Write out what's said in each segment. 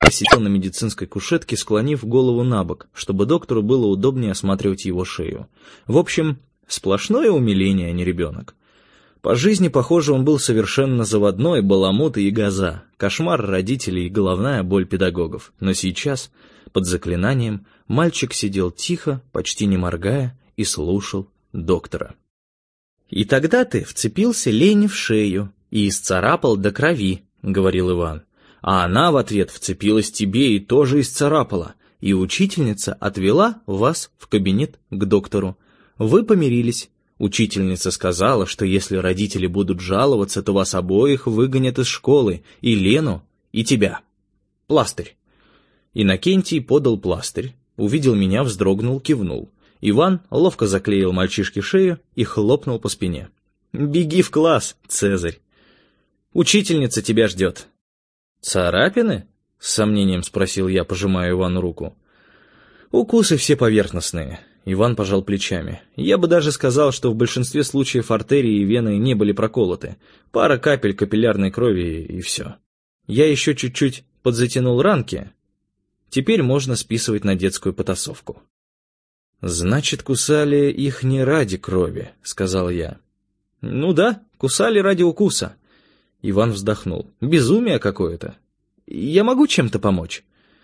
сидел на медицинской кушетке, склонив голову на бок, чтобы доктору было удобнее осматривать его шею. В общем, сплошное умиление, а не ребенок. По жизни, похоже, он был совершенно заводной, баламут и ягоза, кошмар родителей и головная боль педагогов. Но сейчас, под заклинанием, мальчик сидел тихо, почти не моргая, и слушал доктора. «И тогда ты вцепился Лене в шею и исцарапал до крови», — говорил Иван. «А она в ответ вцепилась тебе и тоже исцарапала, и учительница отвела вас в кабинет к доктору. Вы помирились. Учительница сказала, что если родители будут жаловаться, то вас обоих выгонят из школы, и Лену, и тебя. Пластырь». Иннокентий подал пластырь, увидел меня, вздрогнул, кивнул. Иван ловко заклеил мальчишке шею и хлопнул по спине. «Беги в класс, Цезарь. Учительница тебя ждет». «Царапины?» — с сомнением спросил я, пожимая Ивану руку. «Укусы все поверхностные». Иван пожал плечами. «Я бы даже сказал, что в большинстве случаев артерии и вены не были проколоты. Пара капель капиллярной крови и все. Я еще чуть-чуть подзатянул ранки. Теперь можно списывать на детскую потасовку». «Значит, кусали их не ради крови», — сказал я. «Ну да, кусали ради укуса». Иван вздохнул. «Безумие какое-то. Я могу чем-то помочь?»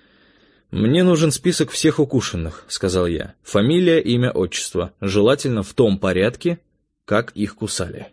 «Мне нужен список всех укушенных», — сказал я. «Фамилия, имя, отчество. Желательно в том порядке, как их кусали».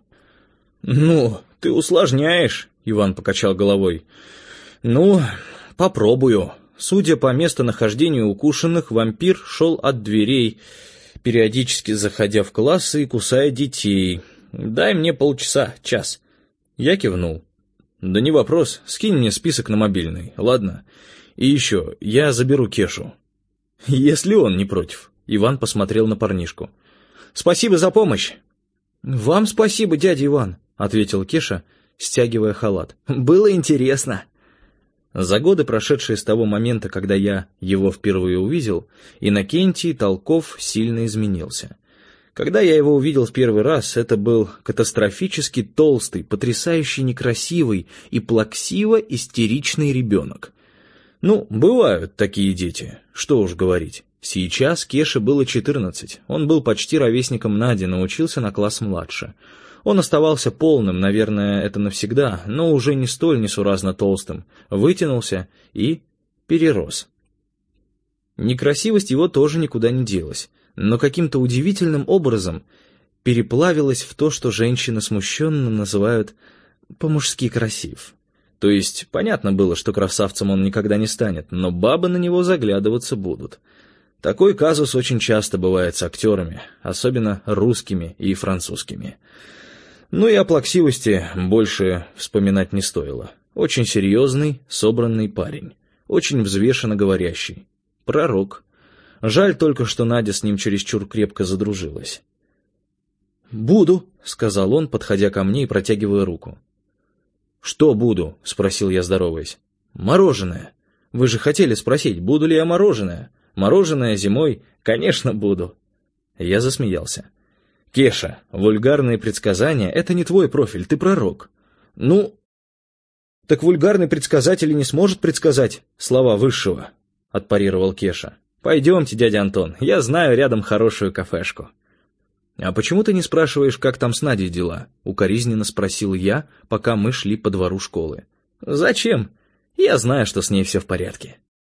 «Ну, ты усложняешь», — Иван покачал головой. «Ну, попробую». Судя по местонахождению укушенных, вампир шел от дверей, периодически заходя в классы и кусая детей. «Дай мне полчаса, час». Я кивнул. «Да не вопрос, скинь мне список на мобильный, ладно? И еще, я заберу Кешу». «Если он не против». Иван посмотрел на парнишку. «Спасибо за помощь». «Вам спасибо, дядя Иван», — ответил Кеша, стягивая халат. «Было интересно». За годы, прошедшие с того момента, когда я его впервые увидел, Иннокентий Толков сильно изменился. Когда я его увидел в первый раз, это был катастрофически толстый, потрясающе некрасивый и плаксиво-истеричный ребенок. Ну, бывают такие дети, что уж говорить. Сейчас Кеше было 14, он был почти ровесником Нади, но учился на класс младше. Он оставался полным, наверное, это навсегда, но уже не столь несуразно толстым, вытянулся и перерос. Некрасивость его тоже никуда не делась, но каким-то удивительным образом переплавилась в то, что женщины смущенно называют по-мужски красив. То есть, понятно было, что красавцем он никогда не станет, но бабы на него заглядываться будут. Такой казус очень часто бывает с актерами, особенно русскими и французскими. Ну и о плаксивости больше вспоминать не стоило. Очень серьезный, собранный парень. Очень взвешенно говорящий. Пророк. Жаль только, что Надя с ним чересчур крепко задружилась. «Буду», — сказал он, подходя ко мне и протягивая руку. «Что буду?» — спросил я, здороваясь. «Мороженое. Вы же хотели спросить, буду ли я мороженое? Мороженое зимой? Конечно, буду». Я засмеялся. «Кеша, вульгарные предсказания — это не твой профиль, ты пророк». «Ну, так вульгарный предсказатель и не сможет предсказать слова высшего», — отпарировал Кеша. «Пойдемте, дядя Антон, я знаю рядом хорошую кафешку». «А почему ты не спрашиваешь, как там с Надей дела?» — укоризненно спросил я, пока мы шли по двору школы. «Зачем? Я знаю, что с ней все в порядке».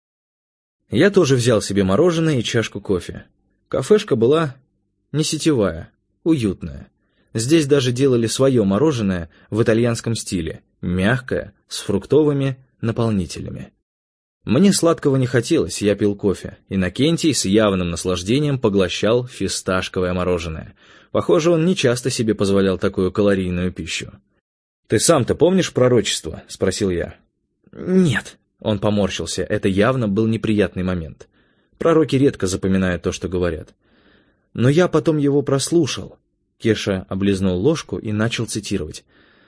Я тоже взял себе мороженое и чашку кофе. Кафешка была не сетевая, уютная. Здесь даже делали свое мороженое в итальянском стиле, мягкое, с фруктовыми наполнителями. Мне сладкого не хотелось, я пил кофе. Иннокентий с явным наслаждением поглощал фисташковое мороженое. Похоже, он нечасто себе позволял такую калорийную пищу. «Ты сам-то помнишь пророчество?» — спросил я. «Нет», — он поморщился, это явно был неприятный момент. Пророки редко запоминают то, что говорят. «Но я потом его прослушал». Кеша облизнул ложку и начал цитировать.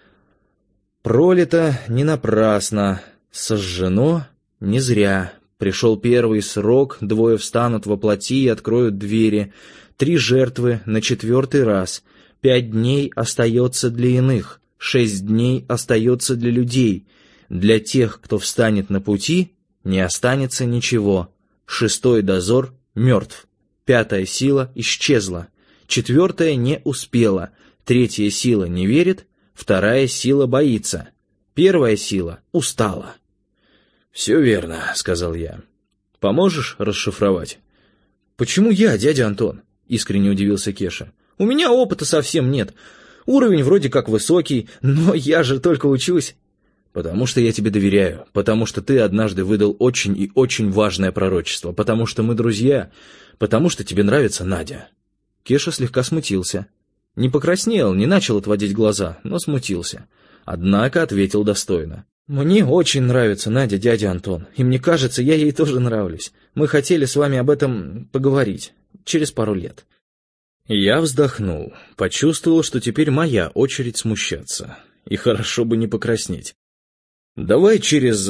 «Пролито не напрасно, сожжено не зря. Пришел первый срок, двое встанут во плоти и откроют двери. 3 жертвы на 4-й раз. 5 дней остается для иных, 6 дней остается для людей. Для тех, кто встанет на пути, Не останется ничего. 6-й дозор мертв. 5-я сила исчезла. 4-я не успела. 3-я сила не верит. 2-я сила боится. 1-я сила устала. «Все верно», — сказал я. «Поможешь расшифровать?» «Почему я, дядя Антон?» — искренне удивился Кеша. «У меня опыта совсем нет. Уровень вроде как высокий, но я же только учусь». «Потому что я тебе доверяю, потому что ты однажды выдал очень и очень важное пророчество, потому что мы друзья, потому что тебе нравится Надя». Кеша слегка смутился. Не покраснел, не начал отводить глаза, но смутился. Однако ответил достойно. «Мне очень нравится Надя, дядя Антон, и мне кажется, я ей тоже нравлюсь. Мы хотели с вами об этом поговорить через пару лет». Я вздохнул, почувствовал, что теперь моя очередь смущаться. И хорошо бы не покраснеть. «Давай через...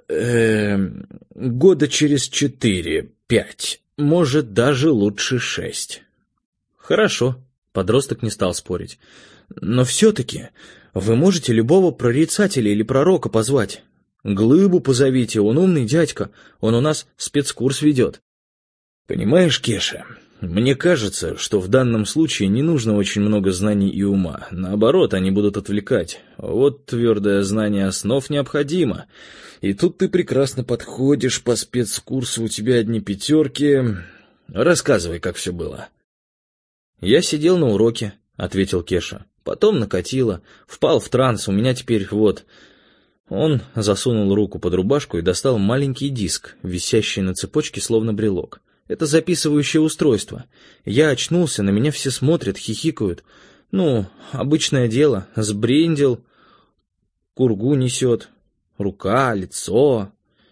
года через 4-5, может, даже лучше 6. «Хорошо», — подросток не стал спорить. «Но все-таки вы можете любого прорицателя или пророка позвать. Глыбу позовите, он умный дядька, он у нас спецкурс ведет». «Понимаешь, Кеша, мне кажется, что в данном случае не нужно очень много знаний и ума. Наоборот, они будут отвлекать. Вот твердое знание основ необходимо. И тут ты прекрасно подходишь по спецкурсу, у тебя одни 5. Рассказывай, как все было». «Я сидел на уроке», — ответил Кеша. «Потом накатило. Впал в транс, у меня теперь вот...» Он засунул руку под рубашку и достал маленький диск, висящий на цепочке, словно брелок. Это записывающее устройство. Я очнулся, на меня все смотрят, хихикают. Ну, обычное дело. Сбрендил, кургу несет, рука, лицо.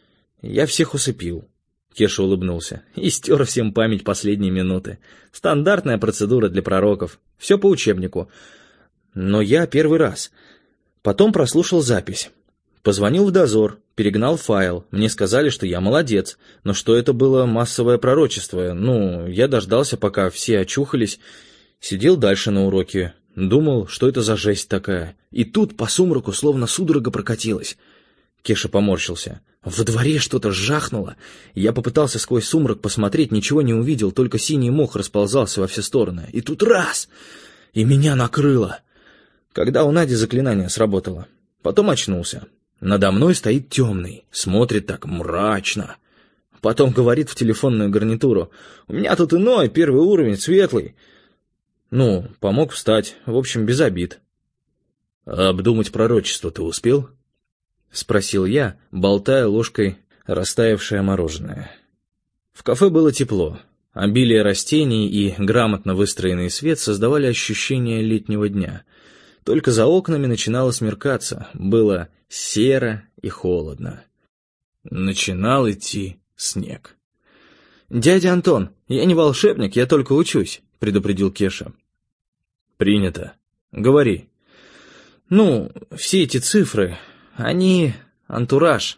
Я всех усыпил. Кеша улыбнулся. И стер всем память последней минуты. Стандартная процедура для пророков. Все по учебнику. Но я первый раз. Потом прослушал запись. Позвонил в дозор, перегнал файл. Мне сказали, что я молодец, но что это было массовое пророчество. Ну, я дождался, пока все очухались. Сидел дальше на уроке. Думал, что это за жесть такая. И тут по сумраку словно судорога прокатилась. Кеша поморщился. Во дворе что-то жахнуло. Я попытался сквозь сумрак посмотреть, ничего не увидел, только синий мох расползался во все стороны. И тут раз! И меня накрыло. Когда у Нади заклинание сработало. Потом очнулся. Надо мной стоит темный, смотрит так мрачно. Потом говорит в телефонную гарнитуру. «У меня тут иной, 1-й уровень, светлый». Ну, помог встать, в общем, без обид. «А обдумать пророчество ты успел?» — спросил я, болтая ложкой растаявшее мороженое. В кафе было тепло. Обилие растений и грамотно выстроенный свет создавали ощущение летнего дня. Только за окнами начинало смеркаться, было серо и холодно. Начинал идти снег. «Дядя Антон, я не волшебник, я только учусь», — предупредил Кеша. «Принято. Говори». «Ну, все эти цифры, они антураж.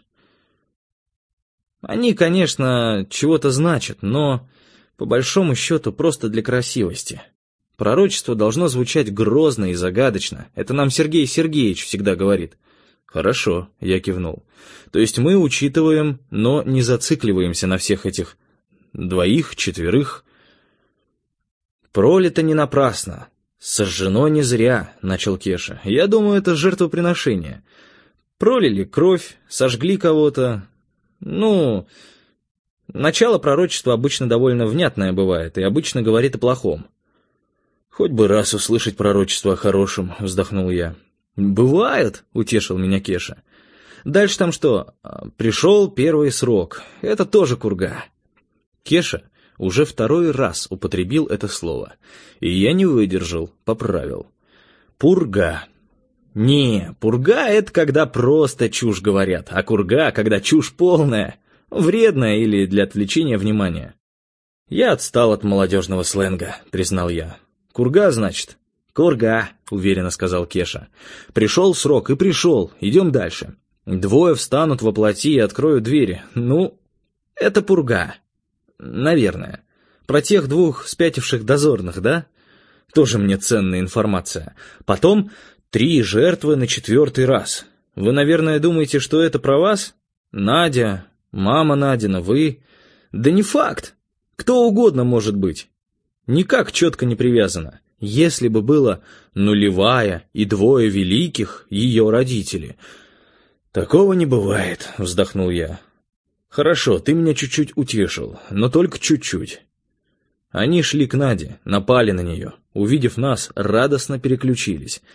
Они, конечно, чего-то значат, но, по большому счету, просто для красивости. Пророчество должно звучать грозно и загадочно. Это нам Сергей Сергеевич всегда говорит». «Хорошо», — я кивнул. «То есть мы учитываем, но не зацикливаемся на всех этих 2, 4. «Пролито не напрасно, сожжено не зря», — начал Кеша. «Я думаю, это жертвоприношение. Пролили кровь, сожгли кого-то. Ну, начало пророчества обычно довольно внятное бывает и обычно говорит о плохом». «Хоть бы раз услышать пророчество о хорошем», — вздохнул я. «Бывает», — утешил меня Кеша. «Дальше там что? Пришел 1-й срок. Это тоже курга». Кеша уже 2-й раз употребил это слово. И я не выдержал, поправил. «Пурга». Не, пурга — это когда просто чушь говорят, а курга — когда чушь полная, вредная или для отвлечения внимания. «Я отстал от молодежного сленга», — признал я. «Курга, значит?» «Курга», — уверенно сказал Кеша. «Пришел срок и пришел. Идем дальше. 2 встанут воплоти и откроют двери. Ну, это пурга. Наверное. Про тех 2 спятивших дозорных, да? Тоже мне ценная информация. Потом 3 жертвы на 4-й раз. Вы, наверное, думаете, что это про вас? Надя, Мама Надина, вы... Да не факт. Кто угодно может быть. Никак четко не привязано. Если бы было нулевая и двое великих, ее родители. Такого не бывает, вздохнул я. Хорошо, ты меня чуть-чуть утешил, но только чуть-чуть. Они шли к Наде, напали на нее. Увидев нас, радостно переключились.